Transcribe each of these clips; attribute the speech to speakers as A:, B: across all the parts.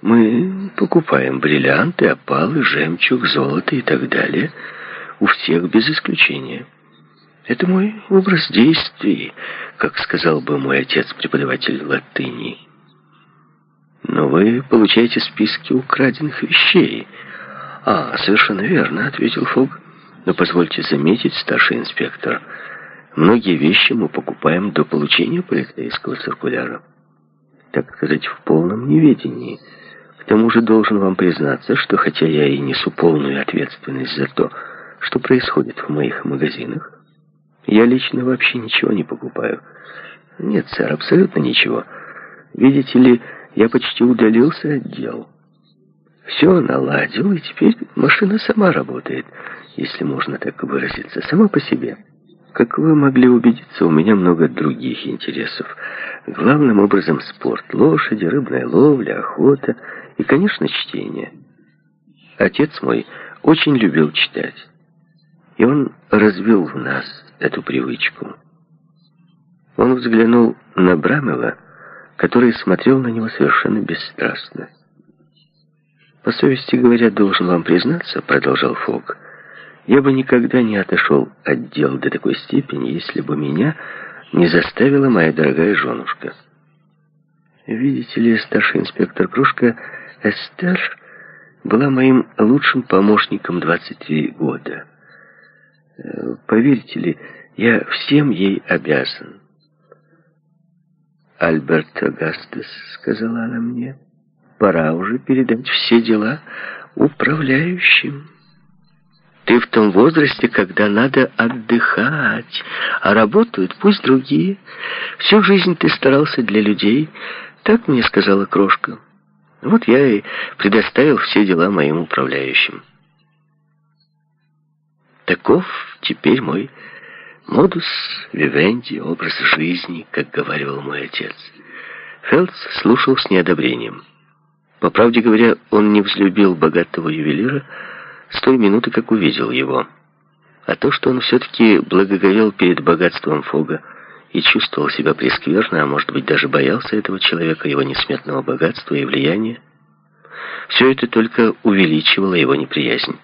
A: Мы покупаем бриллианты, опалы, жемчуг, золото и так далее. У всех без исключения. Это мой образ действий, как сказал бы мой отец, преподаватель латыни. Но вы получаете списки украденных вещей. Совершенно верно, ответил Фогг. Но позвольте заметить, старший инспектор, многие вещи мы покупаем до получения полицейского циркуляра. Так сказать, в полном неведении. К тому же должен вам признаться, что хотя я и несу полную ответственность за то, что происходит в моих магазинах, я лично вообще ничего не покупаю. Нет, сэр, абсолютно ничего. Видите ли, я почти удалился от дел. Все наладил, и теперь машина сама работает, если можно так выразиться, сама по себе. Как вы могли убедиться, у меня много других интересов. Главным образом спорт, лошади, рыбная ловля, охота и, конечно, чтение. Отец мой очень любил читать, и он развил в нас эту привычку. Он взглянул на Брамела, который смотрел на него совершенно бесстрастно. «По совести говоря, должен вам признаться, — продолжал Фогг, — я бы никогда не отошел от дел до такой степени, если бы меня не заставила моя дорогая женушка. Видите ли, старший инспектор Крошка, Эстер была моим лучшим помощником 23 года. Поверите ли, я всем ей обязан. Альберт Агастес, — сказала она мне, — пора уже передать все дела управляющим. Ты в том возрасте, когда надо отдыхать, а работают пусть другие. Всю жизнь ты старался для людей, так мне сказала Крошка. Вот я и предоставил все дела моим управляющим. Таков теперь мой модус вивенди, образ жизни, как говаривал мой отец. Фелдс слушал с неодобрением. По правде говоря, он не взлюбил богатого ювелира с той минуты, как увидел его. А то, что он все-таки благоговел перед богатством Фогга и чувствовал себя прескверно, а может быть даже боялся этого человека, его несметного богатства и влияния, все это только увеличивало его неприязнь.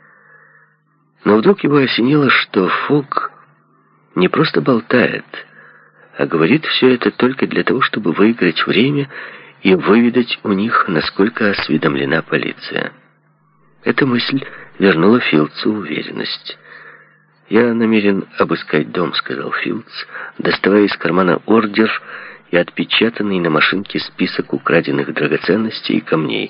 A: Но вдруг его осенило, что Фогг не просто болтает, а говорит все это только для того, чтобы выиграть время и выведать у них, насколько осведомлена полиция. Эта мысль вернула Филдсу уверенность. «Я намерен обыскать дом», — сказал Филдс, доставая из кармана ордер и отпечатанный на машинке список украденных драгоценностей и камней.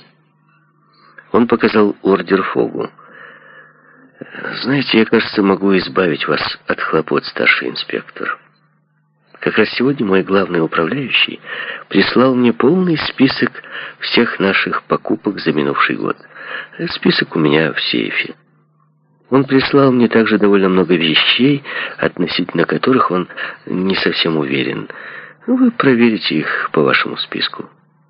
A: Он показал ордер Фоггу. «Знаете, я, кажется, могу избавить вас от хлопот, старший инспектор. Как раз сегодня мой главный управляющий прислал мне полный список всех наших покупок за минувший год. Список у меня в сейфе. Он прислал мне также довольно много вещей, относительно которых он не совсем уверен. Вы проверите их по вашему списку».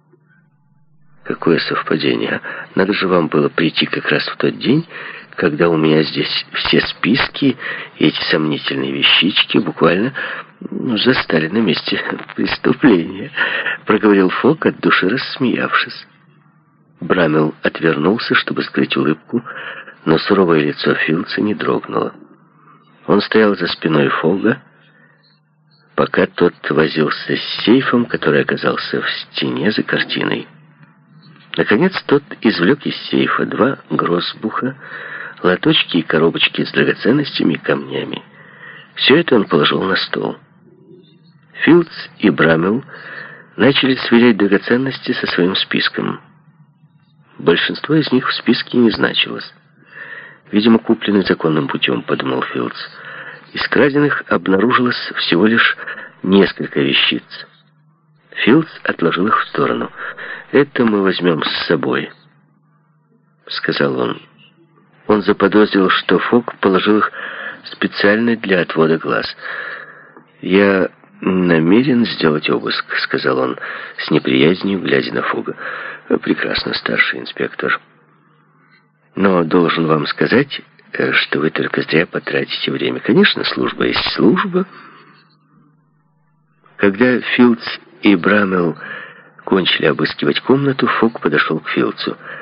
A: «Какое совпадение, а? Надо же вам было прийти как раз в тот день, когда у меня здесь все списки и эти сомнительные вещички буквально застали на месте преступления», — проговорил Фогг, от души рассмеявшись. Брамел отвернулся, чтобы скрыть улыбку, но суровое лицо Филдса не дрогнуло. Он стоял за спиной Фогга, пока тот возился с сейфом, который оказался в стене за картиной. Наконец тот извлек из сейфа 2 гроссбуха, лоточки и коробочки с драгоценностями и камнями. Все это он положил на стол. Филдс и Брамел начали сверять драгоценности со своим списком. Большинство из них в списке не значилось. «Видимо, куплены законным путем», — подумал Филдс. Из краденых обнаружилось всего лишь несколько вещиц. Филдс отложил их в сторону. «Это мы возьмем с собой», — сказал он. Он заподозрил, что Фогг положил их специально для отвода глаз. «Я намерен сделать обыск», — сказал он с неприязнью, глядя на Фогга. «Прекрасно, старший инспектор. Но должен вам сказать, что вы только зря потратите время. Конечно, служба есть служба». Когда Филдс и Брамел кончили обыскивать комнату, Фок подошел к Филдсу.